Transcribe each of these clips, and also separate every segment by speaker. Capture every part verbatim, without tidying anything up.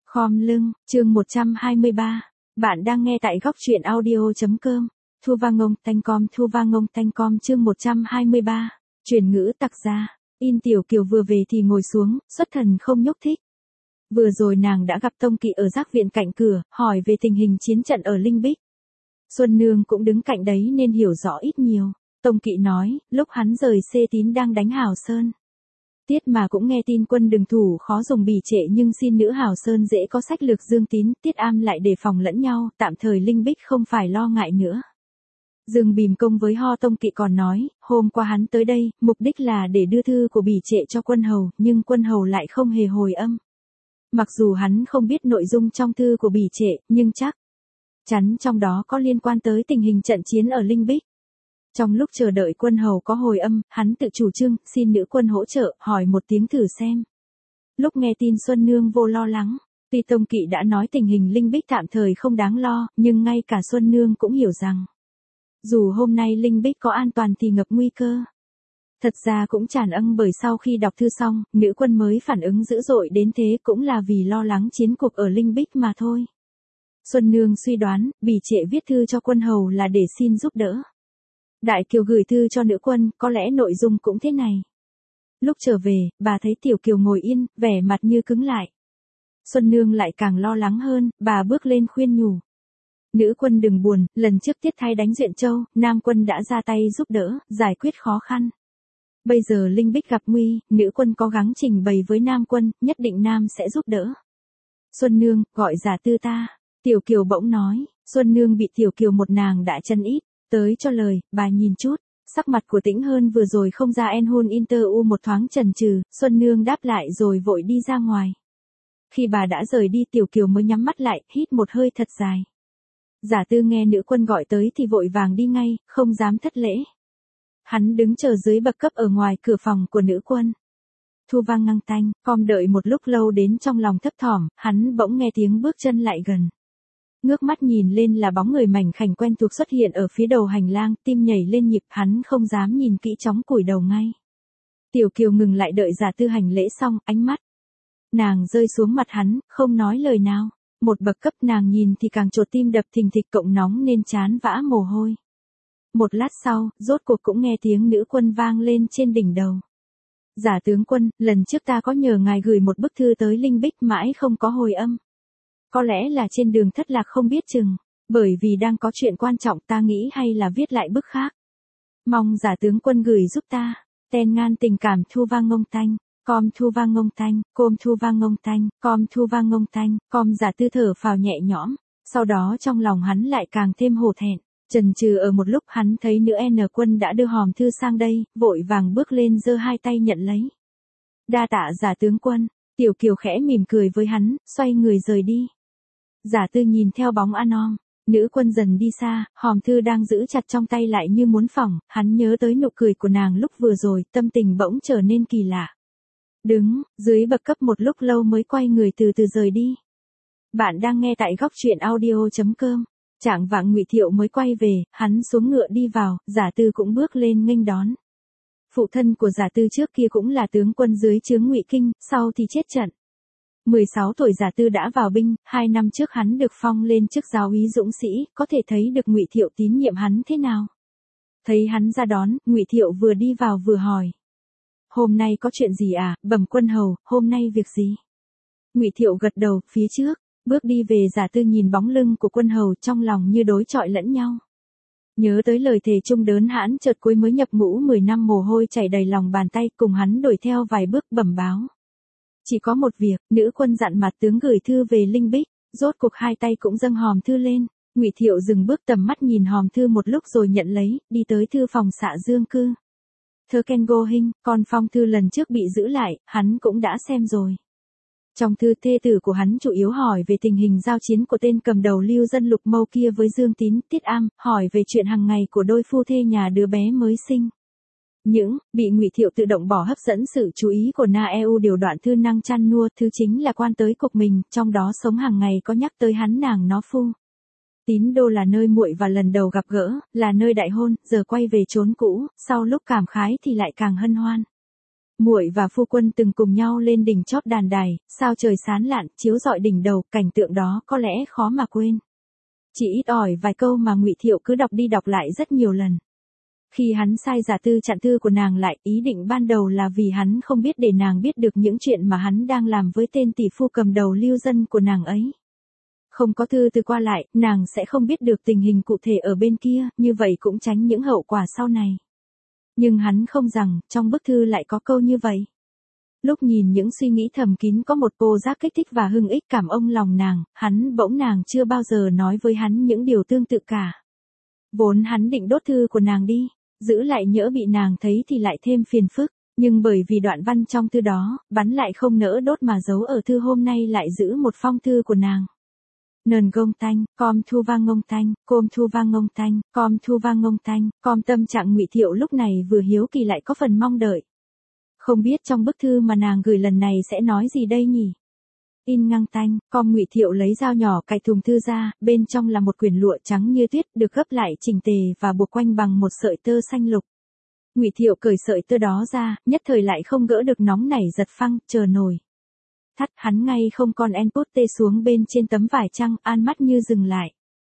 Speaker 1: Khom lưng, chương một trăm hai mươi ba. Bạn đang nghe tại góc truyện audio.com. Thu va ngông tanh com thu va ngông tanh com chương một trăm hai mươi ba. Truyền ngữ tặc gia. In Tiểu Kiều vừa về thì ngồi xuống, xuất thần không nhúc thích. Vừa rồi nàng đã gặp Tông Kỵ ở giác viện cạnh cửa, hỏi về tình hình chiến trận ở Linh Bích. Xuân Nương cũng đứng cạnh đấy nên hiểu rõ ít nhiều. Tông Kỵ nói, lúc hắn rời Xê Tín đang đánh Hào Sơn. Tiết mà cũng nghe tin quân đừng thủ khó dùng bỉ trệ, nhưng xin nữ Hào Sơn dễ có sách lược Dương Tín, Tiết Am lại đề phòng lẫn nhau, tạm thời Linh Bích không phải lo ngại nữa. Dương Bìm công với Ho Tông Kỵ còn nói, hôm qua hắn tới đây, mục đích là để đưa thư của bỉ trệ cho quân hầu, nhưng quân hầu lại không hề hồi âm. Mặc dù hắn không biết nội dung trong thư của bỉ trệ, nhưng chắc chắn trong đó có liên quan tới tình hình trận chiến ở Linh Bích. Trong lúc chờ đợi quân hầu có hồi âm, hắn tự chủ trương, xin nữ quân hỗ trợ, hỏi một tiếng thử xem. Lúc nghe tin Xuân Nương vô lo lắng, tuy Tông Kỵ đã nói tình hình Linh Bích tạm thời không đáng lo, nhưng ngay cả Xuân Nương cũng hiểu rằng, dù hôm nay Linh Bích có an toàn thì ngập nguy cơ. Thật ra cũng tràn âng bởi sau khi đọc thư xong, nữ quân mới phản ứng dữ dội đến thế cũng là vì lo lắng chiến cuộc ở Linh Bích mà thôi. Xuân Nương suy đoán, bỉ trệ viết thư cho quân hầu là để xin giúp đỡ. Đại Kiều gửi thư cho nữ quân, có lẽ nội dung cũng thế này. Lúc trở về, bà thấy Tiểu Kiều ngồi yên, vẻ mặt như cứng lại. Xuân Nương lại càng lo lắng hơn, bà bước lên khuyên nhủ. Nữ quân đừng buồn, lần trước Tiết Thái đánh Duyện Châu, Nam quân đã ra tay giúp đỡ, giải quyết khó khăn. Bây giờ Linh Bích gặp nguy, nữ quân có gắng trình bày với Nam quân, nhất định Nam sẽ giúp đỡ. Xuân Nương, gọi Giả Tư ta. Tiểu Kiều bỗng nói, Xuân Nương bị Tiểu Kiều một nàng đã chân ít. Tới cho lời, bà nhìn chút, sắc mặt của Tĩnh Hơn vừa rồi không ra en hôn inter u một thoáng chần chừ, Xuân Nương đáp lại rồi vội đi ra ngoài. Khi bà đã rời đi Tiểu Kiều mới nhắm mắt lại, hít một hơi thật dài. Giả Tư nghe nữ quân gọi tới thì vội vàng đi ngay, không dám thất lễ. Hắn đứng chờ dưới bậc cấp ở ngoài cửa phòng của nữ quân. Thu vang ngăng tanh, com đợi một lúc lâu đến trong lòng thấp thỏm, hắn bỗng nghe tiếng bước chân lại gần. Ngước mắt nhìn lên là bóng người mảnh khảnh quen thuộc xuất hiện ở phía đầu hành lang, tim nhảy lên nhịp, hắn không dám nhìn kỹ, chóng cúi đầu ngay. Tiểu Kiều ngừng lại đợi Giả Tư hành lễ xong, ánh mắt nàng rơi xuống mặt hắn, không nói lời nào. Một bậc cấp nàng nhìn thì càng chột tim đập thình thịch, cộng nóng nên trán vã mồ hôi. Một lát sau, rốt cuộc cũng nghe tiếng nữ quân vang lên trên đỉnh đầu. Giả tướng quân, lần trước ta có nhờ ngài gửi một bức thư tới Linh Bích mãi không có hồi âm. Có lẽ là trên đường thất lạc không biết chừng, bởi vì đang có chuyện quan trọng ta nghĩ hay là viết lại bức khác. Mong giả tướng quân gửi giúp ta. Ten ngan tình cảm thu vang ngông tanh, com thu vang ngông tanh, com thu vang ngông tanh, com thu vang ngông tanh, com Giả Tư thở phào nhẹ nhõm, sau đó trong lòng hắn lại càng thêm hổ thẹn. Chần chừ ở một lúc hắn thấy nữ N quân đã đưa hòm thư sang đây, vội vàng bước lên giơ hai tay nhận lấy. Đa tạ giả tướng quân. Tiểu Kiều khẽ mỉm cười với hắn, xoay người rời đi. Giả Tư nhìn theo bóng Anon, nữ quân dần đi xa, hòm thư đang giữ chặt trong tay lại như muốn phỏng, hắn nhớ tới nụ cười của nàng lúc vừa rồi, tâm tình bỗng trở nên kỳ lạ. Đứng dưới bậc cấp một lúc lâu mới quay người từ từ rời đi. Bạn đang nghe tại góc truyện audio.com. Trạng vạng Ngụy Thiệu mới quay về, hắn xuống ngựa đi vào, Giả Tư cũng bước lên nghênh đón. Phụ thân của Giả Tư trước kia cũng là tướng quân dưới trướng Ngụy Kinh, sau thì chết trận. mười sáu tuổi Giả Tư đã vào binh, hai năm trước hắn được phong lên chức giáo úy dũng sĩ, có thể thấy được Ngụy Thiệu tín nhiệm hắn thế nào. Thấy hắn ra đón, Ngụy Thiệu vừa đi vào vừa hỏi. Hôm nay có chuyện gì à, bẩm quân hầu, hôm nay việc gì? Ngụy Thiệu gật đầu, phía trước, bước đi về. Giả Tư nhìn bóng lưng của quân hầu trong lòng như đối chọi lẫn nhau. Nhớ tới lời thề chung đớn hãn chợt cuối mới nhập ngũ mười năm mồ hôi chảy đầy lòng bàn tay, cùng hắn đuổi theo vài bước bẩm báo. Chỉ có một việc, nữ quân dặn mặt tướng gửi thư về Linh Bích, rốt cuộc hai tay cũng dâng hòm thư lên. Ngụy Thiệu dừng bước tầm mắt nhìn hòm thư một lúc rồi nhận lấy, đi tới thư phòng xạ Dương Cư. Thơ Ken Go Hinh, còn phong thư lần trước bị giữ lại, hắn cũng đã xem rồi. Trong thư thê tử của hắn chủ yếu hỏi về tình hình giao chiến của tên cầm đầu Lưu Dân Lục Mâu kia với Dương Tín, Tiết Am, hỏi về chuyện hàng ngày của đôi phu thê nhà đứa bé mới sinh. Những, bị Ngụy Thiệu tự động bỏ hấp dẫn sự chú ý của Na e u điều đoạn thư năng chăn nua, thứ chính là quan tới cục mình, trong đó sống hàng ngày có nhắc tới hắn nàng nó phu. Tín Đô là nơi muội và lần đầu gặp gỡ, là nơi đại hôn, giờ quay về chốn cũ, sau lúc cảm khái thì lại càng hân hoan. Muội và phu quân từng cùng nhau lên đỉnh chóp đàn đài, sao trời sáng lạn, chiếu rọi đỉnh đầu, cảnh tượng đó có lẽ khó mà quên. Chỉ ít ỏi vài câu mà Ngụy Thiệu cứ đọc đi đọc lại rất nhiều lần. Khi hắn sai giả tư chặn thư của nàng lại, ý định ban đầu là vì hắn không biết để nàng biết được những chuyện mà hắn đang làm với tên tỷ phu cầm đầu lưu dân của nàng ấy. Không có thư từ qua lại, nàng sẽ không biết được tình hình cụ thể ở bên kia, như vậy cũng tránh những hậu quả sau này. Nhưng hắn không rằng, trong bức thư lại có câu như vậy. Lúc nhìn những suy nghĩ thầm kín có một cô giác kích thích và hưng ích cảm ông lòng nàng, hắn bỗng nàng chưa bao giờ nói với hắn những điều tương tự cả. Vốn hắn định đốt thư của nàng đi, giữ lại nhỡ bị nàng thấy thì lại thêm phiền phức, nhưng bởi vì đoạn văn trong thư đó, bắn lại không nỡ đốt mà giấu ở thư hôm nay lại giữ một phong thư của nàng. Nờn gông tanh, com thu vang ngông tanh, côm thu vang ngông tanh, com thu vang ngông tanh, com tâm trạng Ngụy Thiệu lúc này vừa hiếu kỳ lại có phần mong đợi. Không biết trong bức thư mà nàng gửi lần này sẽ nói gì đây nhỉ? In ngang tanh, com Ngụy Thiệu lấy dao nhỏ cạy thùng thư ra, bên trong là một quyển lụa trắng như tuyết được gấp lại chỉnh tề và buộc quanh bằng một sợi tơ xanh lục. Ngụy Thiệu cởi sợi tơ đó ra, nhất thời lại không gỡ được nóng nảy giật phăng, chờ nổi. Thắt hắn ngay không con en put tê xuống bên trên tấm vải trăng, an mắt như dừng lại.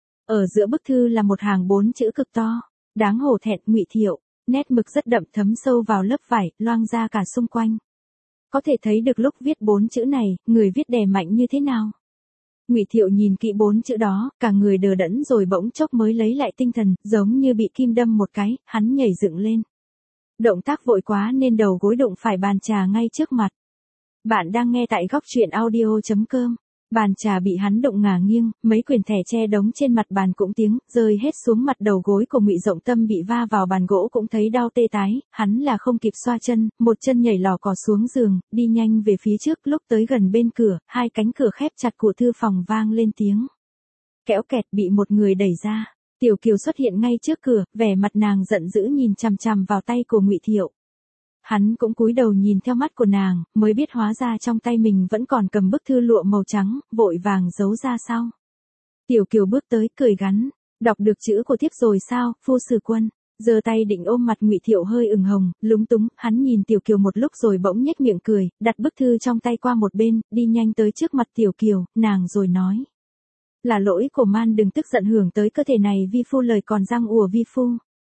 Speaker 1: Ở giữa bức thư là một hàng bốn chữ cực to, đáng hổ thẹn Ngụy Thiệu, nét mực rất đậm thấm sâu vào lớp vải, loang ra cả xung quanh. Có thể thấy được lúc viết bốn chữ này, người viết đè mạnh như thế nào. Ngụy Thiệu nhìn kỹ bốn chữ đó, cả người đờ đẫn rồi bỗng chốc mới lấy lại tinh thần, giống như bị kim đâm một cái, hắn nhảy dựng lên. Động tác vội quá nên đầu gối đụng phải bàn trà ngay trước mặt. Bạn đang nghe tại góc truyện audio chấm com. Bàn trà bị hắn đụng ngả nghiêng, mấy quyển thẻ che đống trên mặt bàn cũng tiếng, rơi hết xuống mặt đầu gối của Ngụy Rộng Tâm bị va vào bàn gỗ cũng thấy đau tê tái, hắn là không kịp xoa chân, một chân nhảy lò cò xuống giường, đi nhanh về phía trước, lúc tới gần bên cửa, hai cánh cửa khép chặt của thư phòng vang lên tiếng. Kẽo kẹt bị một người đẩy ra, Tiểu Kiều xuất hiện ngay trước cửa, vẻ mặt nàng giận dữ nhìn chằm chằm vào tay của Ngụy Thiệu. Hắn cũng cúi đầu nhìn theo mắt của nàng, mới biết hóa ra trong tay mình vẫn còn cầm bức thư lụa màu trắng, vội vàng giấu ra sau. Tiểu Kiều bước tới, cười gắn, đọc được chữ của thiếp rồi sao, phu sử quân, giơ tay định ôm mặt Ngụy Thiệu hơi ửng hồng, lúng túng, hắn nhìn Tiểu Kiều một lúc rồi bỗng nhếch miệng cười, đặt bức thư trong tay qua một bên, đi nhanh tới trước mặt Tiểu Kiều, nàng rồi nói. Là lỗi của Man, đừng tức giận hưởng tới cơ thể này, vi phu lời còn răng ủa vi phu.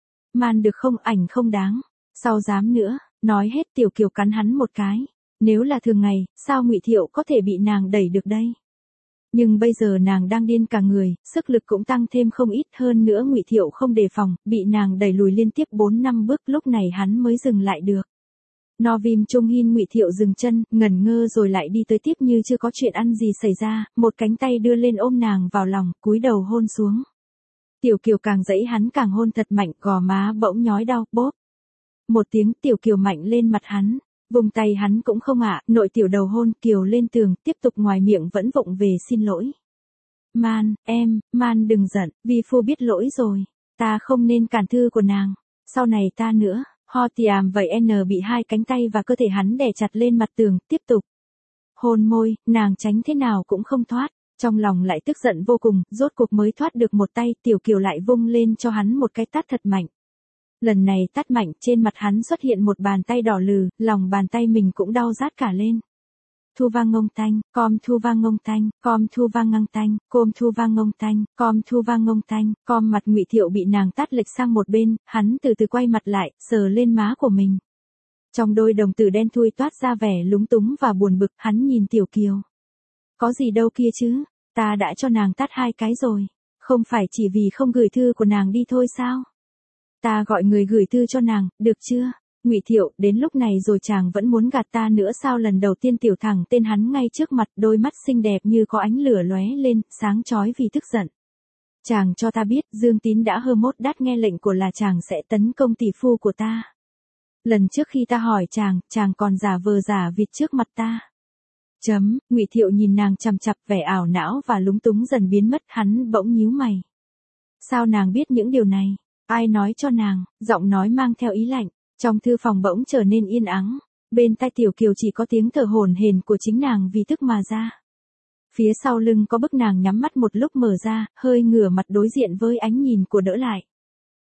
Speaker 1: Man được không, ảnh không đáng, sau dám nữa. Nói hết Tiểu Kiều cắn hắn một cái. Nếu là thường ngày, sao Ngụy Thiệu có thể bị nàng đẩy được đây? Nhưng bây giờ nàng đang điên cả người, sức lực cũng tăng thêm không ít, hơn nữa Ngụy Thiệu không đề phòng, bị nàng đẩy lùi liên tiếp bốn năm bước, lúc này hắn mới dừng lại được. No Vim Trung Hin Ngụy Thiệu dừng chân, ngẩn ngơ rồi lại đi tới tiếp như chưa có chuyện ăn gì xảy ra, một cánh tay đưa lên ôm nàng vào lòng, cúi đầu hôn xuống. Tiểu Kiều càng dãy hắn càng hôn thật mạnh, gò má bỗng nhói đau, bốp. Một tiếng, Tiểu Kiều mạnh lên mặt hắn, vùng tay hắn cũng không ạ, nội tiểu đầu hôn Kiều lên tường, tiếp tục ngoài miệng vẫn vụng về xin lỗi. Man, em, Man đừng giận, vi phu biết lỗi rồi, ta không nên cản thư của nàng, sau này ta nữa, ho tiàm vậy n bị hai cánh tay và cơ thể hắn đè chặt lên mặt tường, tiếp tục. Hôn môi, nàng tránh thế nào cũng không thoát, trong lòng lại tức giận vô cùng, rốt cuộc mới thoát được một tay, Tiểu Kiều lại vung lên cho hắn một cái tát thật mạnh. Lần này tát mạnh, trên mặt hắn xuất hiện một bàn tay đỏ lừ, lòng bàn tay mình cũng đau rát cả lên. Thu vang ngông tanh, com thu vang ngông tanh, com thu vang ngang tanh, côm thu vang ngông tanh, com thu vang ngông tanh, com mặt Ngụy Thiệu bị nàng tát lệch sang một bên, hắn từ từ quay mặt lại, sờ lên má của mình. Trong đôi đồng tử đen thui toát ra vẻ lúng túng và buồn bực, hắn nhìn Tiểu Kiều. Có gì đâu kia chứ, ta đã cho nàng tát hai cái rồi, không phải chỉ vì không gửi thư của nàng đi thôi sao? Ta gọi người gửi thư cho nàng, được chưa? Ngụy Thiệu, đến lúc này rồi chàng vẫn muốn gạt ta nữa sao? Lần đầu tiên tiểu thẳng tên hắn ngay trước mặt, đôi mắt xinh đẹp như có ánh lửa lóe lên, sáng chói vì tức giận. Chàng cho ta biết, Dương Tín đã hơ mốt đát nghe lệnh của là chàng sẽ tấn công tỷ phu của ta. Lần trước khi ta hỏi chàng, chàng còn giả vờ giả vịt trước mặt ta. Chấm, Ngụy Thiệu nhìn nàng chằm chặp, vẻ ảo não và lúng túng dần biến mất, hắn bỗng nhíu mày. Sao nàng biết những điều này? Ai nói cho nàng? Giọng nói mang theo ý lạnh. Trong thư phòng bỗng trở nên yên ắng. Bên tai Tiểu Kiều chỉ có tiếng thở hổn hển của chính nàng vì tức mà ra. Phía sau lưng có bức nàng nhắm mắt một lúc mở ra, hơi ngửa mặt đối diện với ánh nhìn của đỡ lại.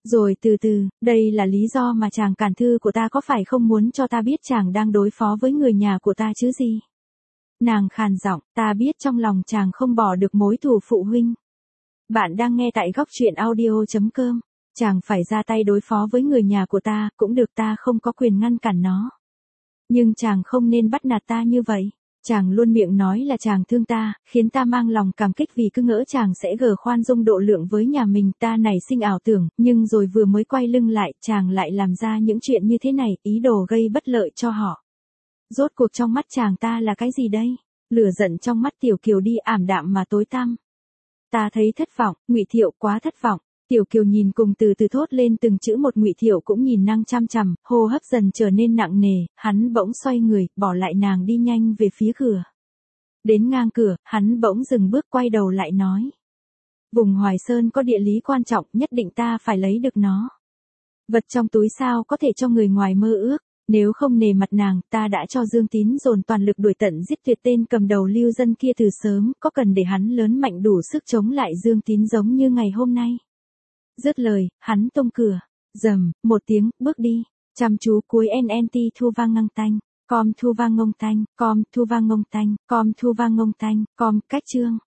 Speaker 1: Rồi từ từ, đây là lý do mà chàng cản thư của ta có phải không muốn cho ta biết chàng đang đối phó với người nhà của ta chứ gì? Nàng khàn giọng, ta biết trong lòng chàng không bỏ được mối thù phụ huynh. Bạn đang nghe tại góc truyện audio.com. Chàng phải ra tay đối phó với người nhà của ta, cũng được, ta không có quyền ngăn cản nó. Nhưng chàng không nên bắt nạt ta như vậy. Chàng luôn miệng nói là chàng thương ta, khiến ta mang lòng cảm kích vì cứ ngỡ chàng sẽ gờ khoan dung độ lượng với nhà mình. Ta nảy sinh ảo tưởng, nhưng rồi vừa mới quay lưng lại, chàng lại làm ra những chuyện như thế này, ý đồ gây bất lợi cho họ. Rốt cuộc trong mắt chàng ta là cái gì đây? Lửa giận trong mắt Tiểu Kiều đi ảm đạm mà tối tăm. Ta thấy thất vọng, Ngụy Thiệu, quá thất vọng. Tiểu Kiều nhìn cùng từ từ thốt lên từng chữ một. Ngụy Thiệu cũng nhìn nàng chăm chằm, hô hấp dần trở nên nặng nề, hắn bỗng xoay người, bỏ lại nàng đi nhanh về phía cửa. Đến ngang cửa, hắn bỗng dừng bước, quay đầu lại nói. Vùng Hoài Sơn có địa lý quan trọng, nhất định ta phải lấy được nó. Vật trong túi sao có thể cho người ngoài mơ ước, nếu không nề mặt nàng, ta đã cho Dương Tín dồn toàn lực đuổi tận giết tuyệt tên cầm đầu lưu dân kia từ sớm, có cần để hắn lớn mạnh đủ sức chống lại Dương Tín giống như ngày hôm nay. Dứt lời, hắn tung cửa, rầm, một tiếng, bước đi, chăm chú cuối en en tê thu vang ngang tanh, com thu vang ngông tanh, com thu vang ngông tanh, com thu vang ngông tanh, com cách chương.